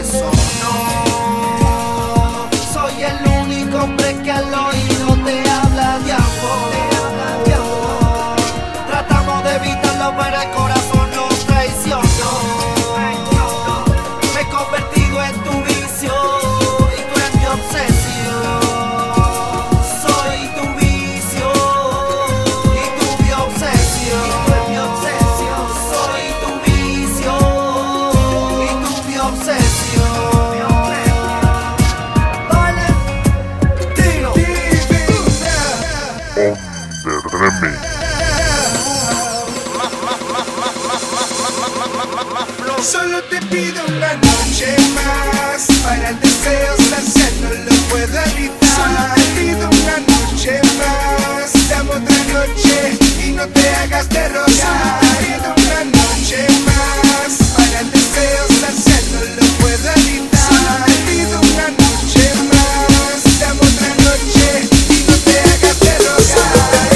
eso no. Soy el único hombre que al oído te habla de amor. Tratamos de evitarlo, pero el corazón nos traicionó. Me he convertido en tu vicio y tú eres mi obsesión. Soy tu vicio y tú mi obsesión. Soy tu vicio y tú mi obsesión. Valentino Solo te pido una noche más. Para el deseo saciar no lo puedo evitar. Solo te pido una noche más. Dame otra noche y no te hagas de rogar. Solo te pido una noche más. Para el deseo saciar no lo puedo evitar. Solo te pido una noche más. Dame otra noche y no te hagas de rogar.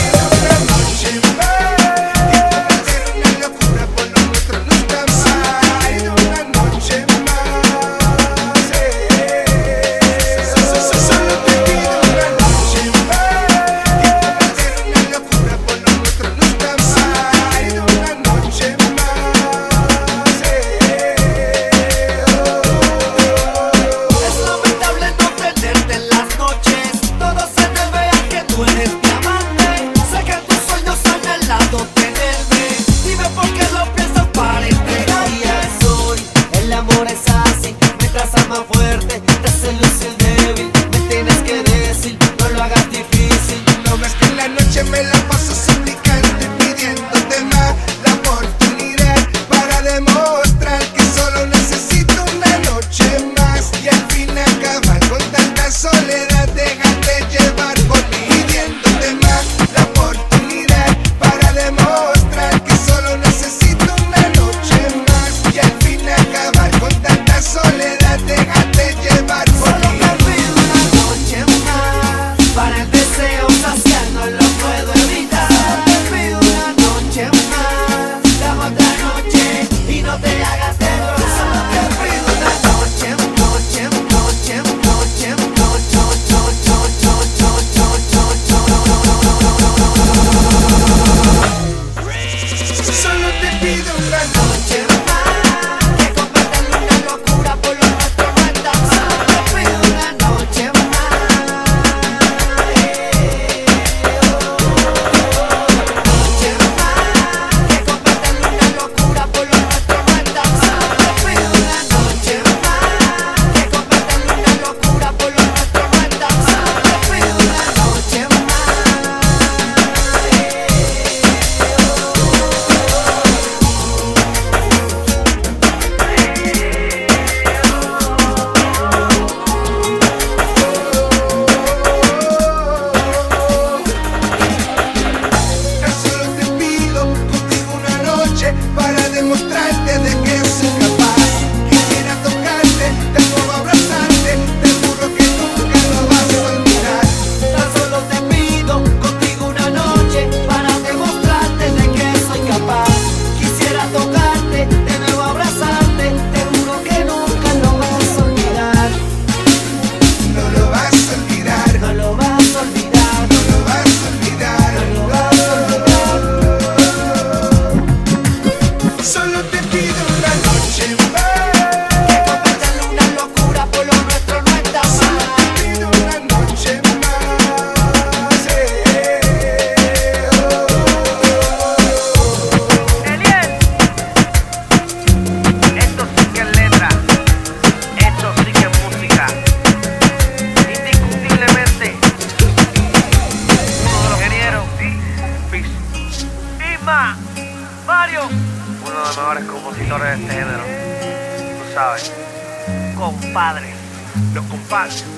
más fuerte, te seduce el débil. Me tienes que decir, no lo hagas difícil. No ves que en la noche me la paso suplicando y pidiéndote más la oportunidad para demostrar que solo necesito una noche más y al fin acabar con tanta soledad. Déjate llevar por mí, pidiéndote más la oportunidad para demostrar que solo necesito una noche más y al fin acabar con tanta soledad. Déjate llevar por Solo mí. te pido una noche más. Para el deseo saciar no lo puedo evitar. Solo te pido una noche más. Dame otra noche y no te hagas de rogar. Solo te pido una noche, noche, noche, noche, Solo te pido una noche. que convierta en una locura por lo nuestro no está mal. Solo te pido una noche más. Noche más, que convierta en una locura por lo nuestro no está mal. Solo te pido una noche más. Que convierta en una locura por lo nuestro no está mal. Solo te pido una noche más. Tan solo te pido contigo una noche para demostrarte de que soy capaz. Quisiera tocarte, de nuevo abrazarte, te juro que nunca lo vas a olvidar. Tan solo te pido contigo una noche para demostrarte de que soy capaz. Quisiera tocarte, de nuevo abrazarte, te juro que nunca lo vas a olvidar. No lo vas a olvidar, No lo vas a olvidar, no lo vas a olvidar. no lo vas a olvidar. Solo te pido una noche más. Que convierta en una locura por lo nuestro no está mal. Te pido una noche más. Eliel, esto sí que es letra, esto sí que es música. Indiscutiblemente, uno de los ingenieros, Isma, Mario, uno de los mejores compositores de este género. Tú sabes, compadres, los compadres.